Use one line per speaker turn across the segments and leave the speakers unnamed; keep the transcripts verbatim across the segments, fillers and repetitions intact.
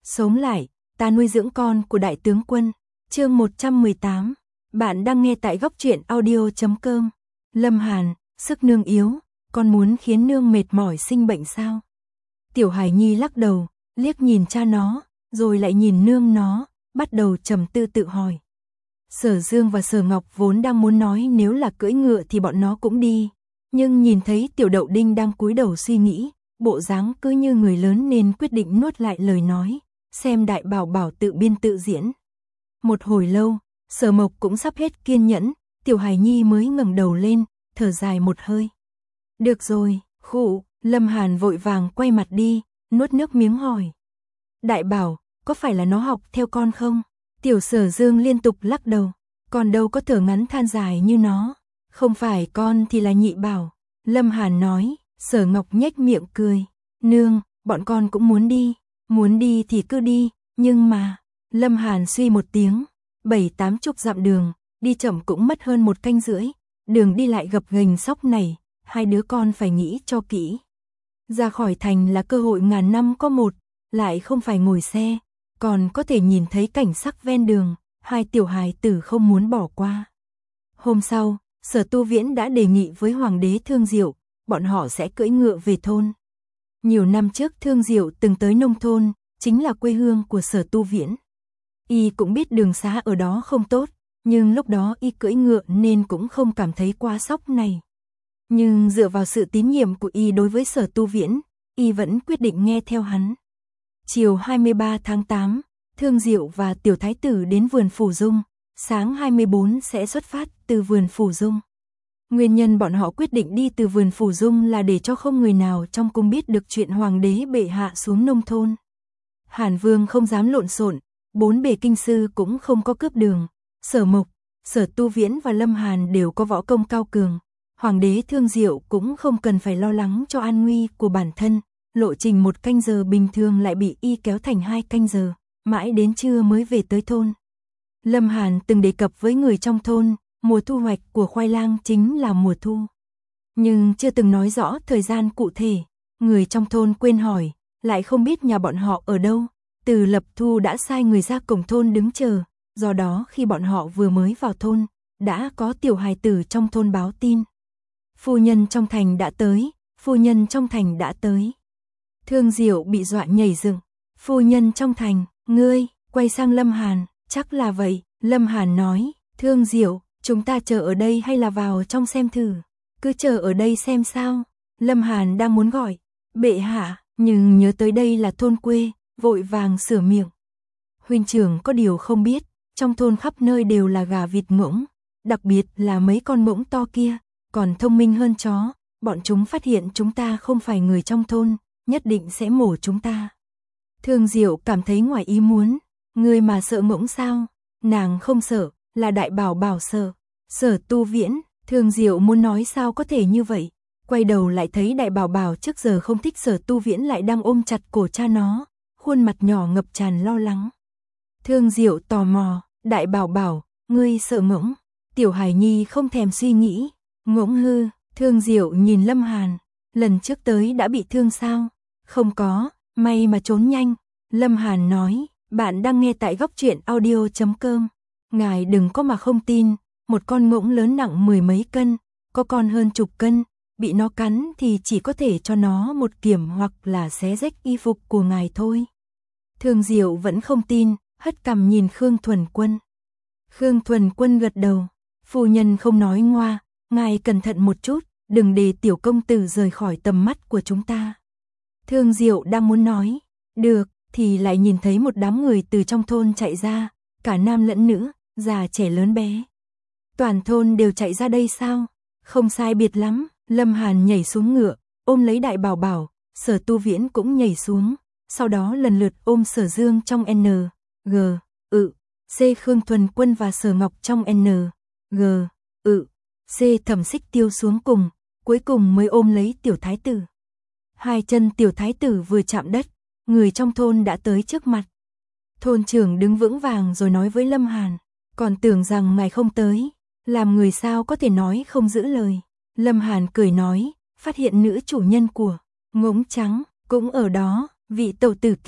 Sống lại, ta nuôi dưỡng con của đại tướng quân. Chương một trăm mười tám. Bạn đang nghe tại góc truyện audio chấm com. Lâm Hàn, sức nương yếu, con muốn khiến nương mệt mỏi sinh bệnh sao? Tiểu Hải Nhi lắc đầu, liếc nhìn cha nó, rồi lại nhìn nương nó, bắt đầu trầm tư tự hỏi. Sở Dương và Sở Ngọc vốn đang muốn nói nếu là cưỡi ngựa thì bọn nó cũng đi, nhưng nhìn thấy Tiểu Đậu Đinh đang cúi đầu suy nghĩ, bộ dáng cứ như người lớn nên quyết định nuốt lại lời nói, xem đại bảo bảo tự biên tự diễn. Một hồi lâu, Sở Mộc cũng sắp hết kiên nhẫn, Tiểu Hải Nhi mới ngẩng đầu lên, thở dài một hơi. Được rồi, khụ, Lâm Hàn vội vàng quay mặt đi, nuốt nước miếng hỏi. Đại bảo, có phải là nó học theo con không? Tiểu Sở Dương liên tục lắc đầu, con đâu có thở ngắn than dài như nó. Không phải con thì là nhị bảo. Lâm Hàn nói. Sở Ngọc nhếch miệng cười. Nương, bọn con cũng muốn đi. Muốn đi thì cứ đi, nhưng mà... Lâm Hàn suy một tiếng. Bảy tám chục dặm đường, đi chậm cũng mất hơn một canh rưỡi. Đường đi lại gập ghềnh sóc này, hai đứa con phải nghĩ cho kỹ. Ra khỏi thành là cơ hội ngàn năm có một, lại không phải ngồi xe, còn có thể nhìn thấy cảnh sắc ven đường, hai tiểu hài tử không muốn bỏ qua. Hôm sau, Sở Tu Viễn đã đề nghị với Hoàng đế Thương Diệu, bọn họ sẽ cưỡi ngựa về thôn. Nhiều năm trước Thương Diệu từng tới nông thôn, chính là quê hương của Sở Tu Viễn. Y cũng biết đường xá ở đó không tốt, nhưng lúc đó Y cưỡi ngựa nên cũng không cảm thấy quá sốc này. Nhưng dựa vào sự tín nhiệm của Y đối với Sở Tu Viễn, Y vẫn quyết định nghe theo hắn. Chiều hai mươi ba tháng tám, Thương Diệu và Tiểu Thái Tử đến vườn Phủ Dung, sáng hai mươi bốn sẽ xuất phát từ vườn Phủ Dung. Nguyên nhân bọn họ quyết định đi từ vườn Phủ Dung là để cho không người nào trong cung biết được chuyện Hoàng đế bệ hạ xuống nông thôn. Hàn Vương không dám lộn xộn, bốn bề kinh sư cũng không có cướp đường, Sở Mộc, Sở Tu Viễn và Lâm Hàn đều có võ công cao cường. Hoàng đế Thương Diệu cũng không cần phải lo lắng cho an nguy của bản thân, lộ trình một canh giờ bình thường lại bị Y kéo thành hai canh giờ, mãi đến trưa mới về tới thôn. Lâm Hàn từng đề cập với người trong thôn, mùa thu hoạch của khoai lang chính là mùa thu. Nhưng chưa từng nói rõ thời gian cụ thể, người trong thôn quên hỏi, lại không biết nhà bọn họ ở đâu. Từ Lập Thu đã sai người ra cổng thôn đứng chờ, do đó khi bọn họ vừa mới vào thôn, đã có tiểu hài tử trong thôn báo tin. Phu nhân trong thành đã tới, phu nhân trong thành đã tới. Thương Diệu bị dọa nhảy dựng, phu nhân trong thành, ngươi, quay sang Lâm Hàn, chắc là vậy. Lâm Hàn nói, Thương Diệu, chúng ta chờ ở đây hay là vào trong xem thử? Cứ chờ ở đây xem sao. Lâm Hàn đang muốn gọi, bệ hạ, nhưng nhớ tới đây là thôn quê, vội vàng sửa miệng. Huynh trưởng có điều không biết, trong thôn khắp nơi đều là gà vịt ngỗng, đặc biệt là mấy con ngỗng to kia, còn thông minh hơn chó, bọn chúng phát hiện chúng ta không phải người trong thôn, nhất định sẽ mổ chúng ta. Thương Diệu cảm thấy ngoài ý muốn, người mà sợ ngỗng sao? Nàng không sợ, là đại bảo bảo sợ. Sở Tu Viễn, Thương Diệu muốn nói sao có thể như vậy, quay đầu lại thấy đại bảo bảo trước giờ không thích Sở Tu Viễn lại đang ôm chặt cổ cha nó, khuôn mặt nhỏ ngập tràn lo lắng. Thương Diệu tò mò, đại bảo bảo, ngươi sợ ngỗng? Tiểu Hải Nhi không thèm suy nghĩ, ngỗng hư. Thương Diệu nhìn Lâm Hàn, lần trước tới đã bị thương sao? Không có, may mà trốn nhanh. Lâm Hàn nói, bạn đang nghe tại góc truyện audio chấm com. Ngài đừng có mà không tin, một con ngỗng lớn nặng mười mấy cân, có con hơn chục cân, bị nó cắn thì chỉ có thể cho nó một kiểm hoặc là xé rách y phục của ngài thôi. Thương Diệu vẫn không tin, hất cằm nhìn Khương Thuần Quân. Khương Thuần Quân gật đầu, phu nhân không nói ngoa, ngài cẩn thận một chút, đừng để tiểu công tử rời khỏi tầm mắt của chúng ta. Thương Diệu đang muốn nói, được, thì lại nhìn thấy một đám người từ trong thôn chạy ra, cả nam lẫn nữ, già trẻ lớn bé. Toàn thôn đều chạy ra đây sao? Không sai biệt lắm. Lâm Hàn nhảy xuống ngựa, ôm lấy đại bảo bảo, Sở Tu Viễn cũng nhảy xuống, sau đó lần lượt ôm Sở Dương trong N, G, ự, C Khương Thuần Quân và Sở Ngọc trong N, G, ự, C Thẩm Xích Tiêu xuống cùng, cuối cùng mới ôm lấy tiểu thái tử. Hai chân tiểu thái tử vừa chạm đất, người trong thôn đã tới trước mặt. Thôn trưởng đứng vững vàng rồi nói với Lâm Hàn, còn tưởng rằng ngài không tới, làm người sao có thể nói không giữ lời. Lâm Hàn cười nói, phát hiện nữ chủ nhân của ngỗng trắng cũng ở đó, vị tẩu tử kia,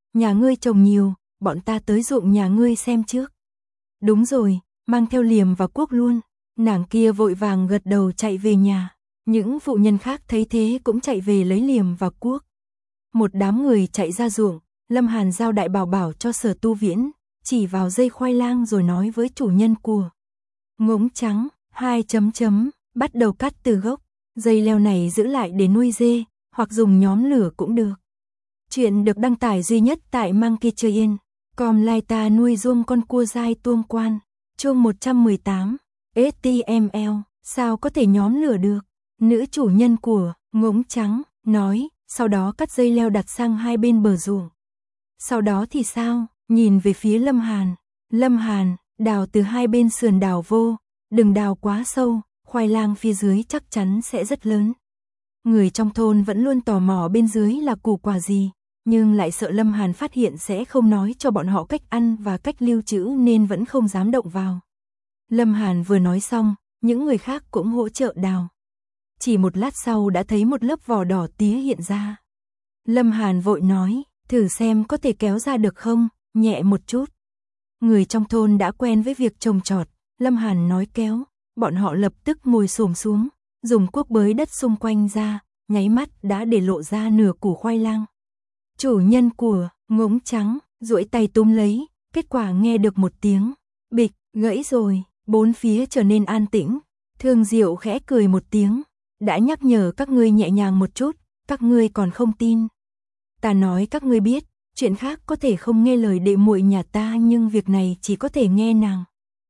nhà ngươi trồng nhiều, bọn ta tới ruộng nhà ngươi xem trước. Đúng rồi, mang theo liềm và cuốc luôn. Nàng kia vội vàng gật đầu chạy về nhà. Những phụ nhân khác thấy thế cũng chạy về lấy liềm và cuốc. Một đám người chạy ra ruộng, Lâm Hàn giao đại bảo bảo cho Sở Tu Viễn, chỉ vào dây khoai lang rồi nói với chủ nhân của Ngỗng Trắng, hai chấm chấm, bắt đầu cắt từ gốc, dây leo này giữ lại để nuôi dê, hoặc dùng nhóm lửa cũng được. Chuyện được đăng tải duy nhất tại Monkey Train, com lai ta nuôi ruông con cua dai tuông quan, chương một trăm mười tám, ếch ti em eo, sao có thể nhóm lửa được? Nữ chủ nhân của Ngỗng Trắng nói, sau đó cắt dây leo đặt sang hai bên bờ ruộng. Sau đó thì sao? Nhìn về phía Lâm Hàn. Lâm Hàn, đào từ hai bên sườn đào vô, đừng đào quá sâu, khoai lang phía dưới chắc chắn sẽ rất lớn. Người trong thôn vẫn luôn tò mò bên dưới là củ quả gì, nhưng lại sợ Lâm Hàn phát hiện sẽ không nói cho bọn họ cách ăn và cách lưu trữ nên vẫn không dám động vào. Lâm Hàn vừa nói xong, những người khác cũng hỗ trợ đào. Chỉ một lát sau đã thấy một lớp vỏ đỏ tía hiện ra. Lâm Hàn vội nói, thử xem có thể kéo ra được không, nhẹ một chút. Người trong thôn đã quen với việc trồng trọt, Lâm Hàn nói kéo, bọn họ lập tức ngồi xổm xuống, dùng cuốc bới đất xung quanh ra, nháy mắt đã để lộ ra nửa củ khoai lang. Chủ nhân của Ngỗng Trắng duỗi tay túm lấy, kết quả nghe được một tiếng bịch, gãy rồi, bốn phía trở nên an tĩnh. Thương Diệu khẽ cười một tiếng, đã nhắc nhở các ngươi nhẹ nhàng một chút, các ngươi còn không tin. Ta nói các ngươi biết, chuyện khác có thể không nghe lời đệ muội nhà ta nhưng việc này chỉ có thể nghe nàng.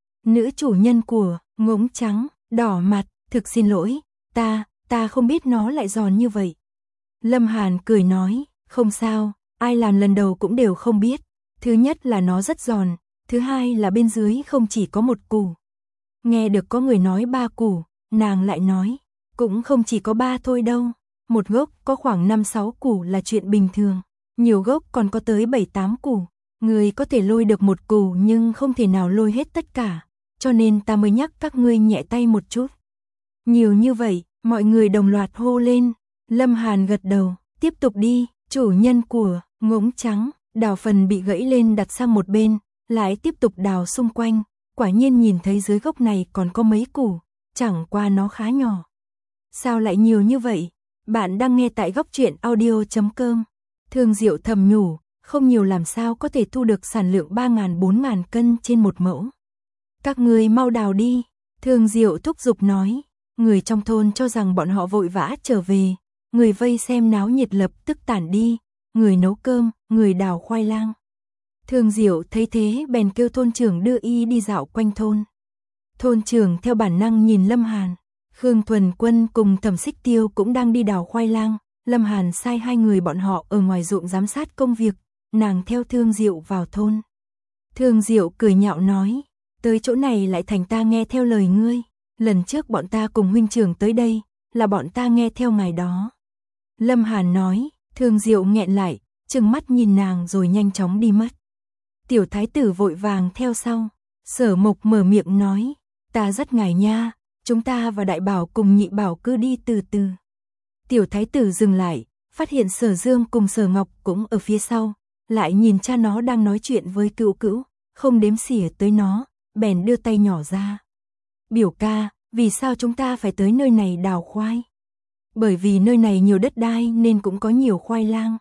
Nữ chủ nhân của Ngỗng Trắng đỏ mặt, thực xin lỗi, ta, ta không biết nó lại giòn như vậy. Lâm Hàn cười nói, không sao, ai làm lần đầu cũng đều không biết. Thứ nhất là nó rất giòn, thứ hai là bên dưới không chỉ có một củ. Nghe được có người nói ba củ, nàng lại nói, cũng không chỉ có ba thôi đâu. Một gốc có khoảng năm sáu củ là chuyện bình thường, nhiều gốc còn có tới bảy tám củ. Người có thể lôi được một củ nhưng không thể nào lôi hết tất cả, cho nên ta mới nhắc các ngươi nhẹ tay một chút. Nhiều như vậy, mọi người đồng loạt hô lên. Lâm Hàn gật đầu, tiếp tục đi. Chủ nhân của Ngỗng Trắng đào phần bị gãy lên đặt sang một bên, lại tiếp tục đào xung quanh. Quả nhiên nhìn thấy dưới gốc này còn có mấy củ, chẳng qua nó khá nhỏ. Sao lại nhiều như vậy? Bạn đang nghe tại góc truyện audio chấm com. Thương Diệu thầm nhủ, không nhiều làm sao có thể thu được sản lượng ba nghìn bốn nghìn cân trên một mẫu. Các người mau đào đi, Thương Diệu thúc giục nói. Người trong thôn cho rằng bọn họ vội vã trở về, người vây xem náo nhiệt lập tức tản đi, người nấu cơm, người đào khoai lang. Thương Diệu thấy thế bèn kêu thôn trưởng đưa y đi dạo quanh thôn. Thôn trưởng theo bản năng nhìn Lâm Hàn, Khương Thuần Quân cùng Thẩm Xích Tiêu cũng đang đi đào khoai lang. Lâm Hàn sai hai người bọn họ ở ngoài ruộng giám sát công việc, nàng theo Thương Diệu vào thôn. Thương Diệu cười nhạo nói, tới chỗ này lại thành ta nghe theo lời ngươi, lần trước bọn ta cùng huynh trưởng tới đây, là bọn ta nghe theo ngài đó. Lâm Hàn nói, Thương Diệu nghẹn lại, trừng mắt nhìn nàng rồi nhanh chóng đi mất. Tiểu thái tử vội vàng theo sau, Sở Mộc mở miệng nói, ta rất ngại nha, chúng ta và đại bảo cùng nhị bảo cứ đi từ từ. Tiểu thái tử dừng lại, phát hiện Sở Dương cùng Sở Ngọc cũng ở phía sau, lại nhìn cha nó đang nói chuyện với Cữu Cữu, không đếm xỉa tới nó, bèn đưa tay nhỏ ra. Biểu ca, vì sao chúng ta phải tới nơi này đào khoai? Bởi vì nơi này nhiều đất đai nên cũng có nhiều khoai lang.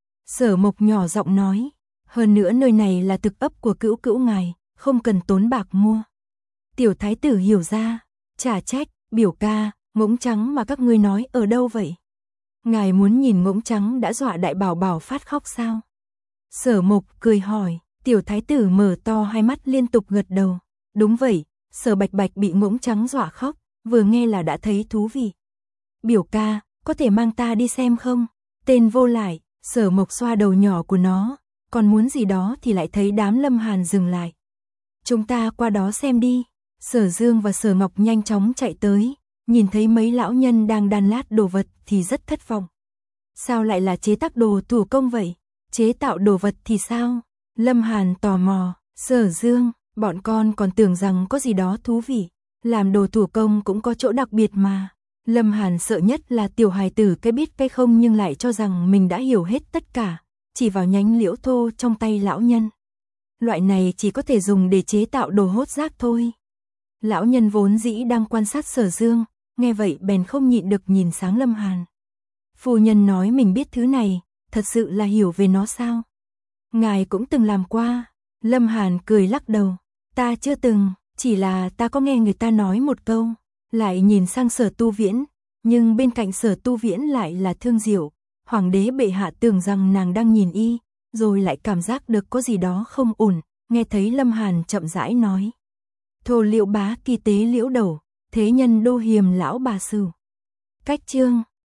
Sở Mộc nhỏ giọng nói, hơn nữa nơi này là thực ấp của Cữu Cữu ngài, không cần tốn bạc mua. Tiểu thái tử hiểu ra, chả trách, biểu ca, Ngỗng Trắng mà các ngươi nói ở đâu vậy? Ngài muốn nhìn Ngỗng Trắng đã dọa đại bảo bảo phát khóc sao? Sở Mộc cười hỏi, tiểu thái tử mở to hai mắt liên tục gật đầu. Đúng vậy, Sở Bạch Bạch bị Ngỗng Trắng dọa khóc, vừa nghe là đã thấy thú vị. Biểu ca, có thể mang ta đi xem không? Tên vô lại, Sở Mộc xoa đầu nhỏ của nó, còn muốn gì đó thì lại thấy đám Lâm Hàn dừng lại. Chúng ta qua đó xem đi. Sở Dương và Sở Ngọc nhanh chóng chạy tới, nhìn thấy mấy lão nhân đang đan lát đồ vật thì rất thất vọng. Sao lại là chế tác đồ thủ công vậy? Chế tạo đồ vật thì sao? Lâm Hàn tò mò, Sở Dương, bọn con còn tưởng rằng có gì đó thú vị. Làm đồ thủ công cũng có chỗ đặc biệt mà. Lâm Hàn sợ nhất là tiểu hài tử cái biết cái không nhưng lại cho rằng mình đã hiểu hết tất cả. chỉ vào nhánh liễu thô trong tay lão nhân. Loại này chỉ có thể dùng để chế tạo đồ hốt rác thôi. Lão nhân vốn dĩ đang quan sát Sở Dương, nghe vậy bèn không nhịn được nhìn sáng Lâm Hàn. Phu nhân nói mình biết thứ này, thật sự là hiểu về nó sao? Ngài cũng từng làm qua. Lâm Hàn cười lắc đầu. Ta chưa từng, chỉ là ta có nghe người ta nói một câu. Lại nhìn sang Sở Tu Viễn, nhưng bên cạnh Sở Tu Viễn lại là Thương Diệu. Hoàng đế bệ hạ tưởng rằng nàng đang nhìn y, rồi lại cảm giác được có gì đó không ổn, nghe thấy Lâm Hàn chậm rãi nói. Thổ liễu bá kỳ tế liễu đầu, thế nhân đô hiềm lão bà sửu. Cách chương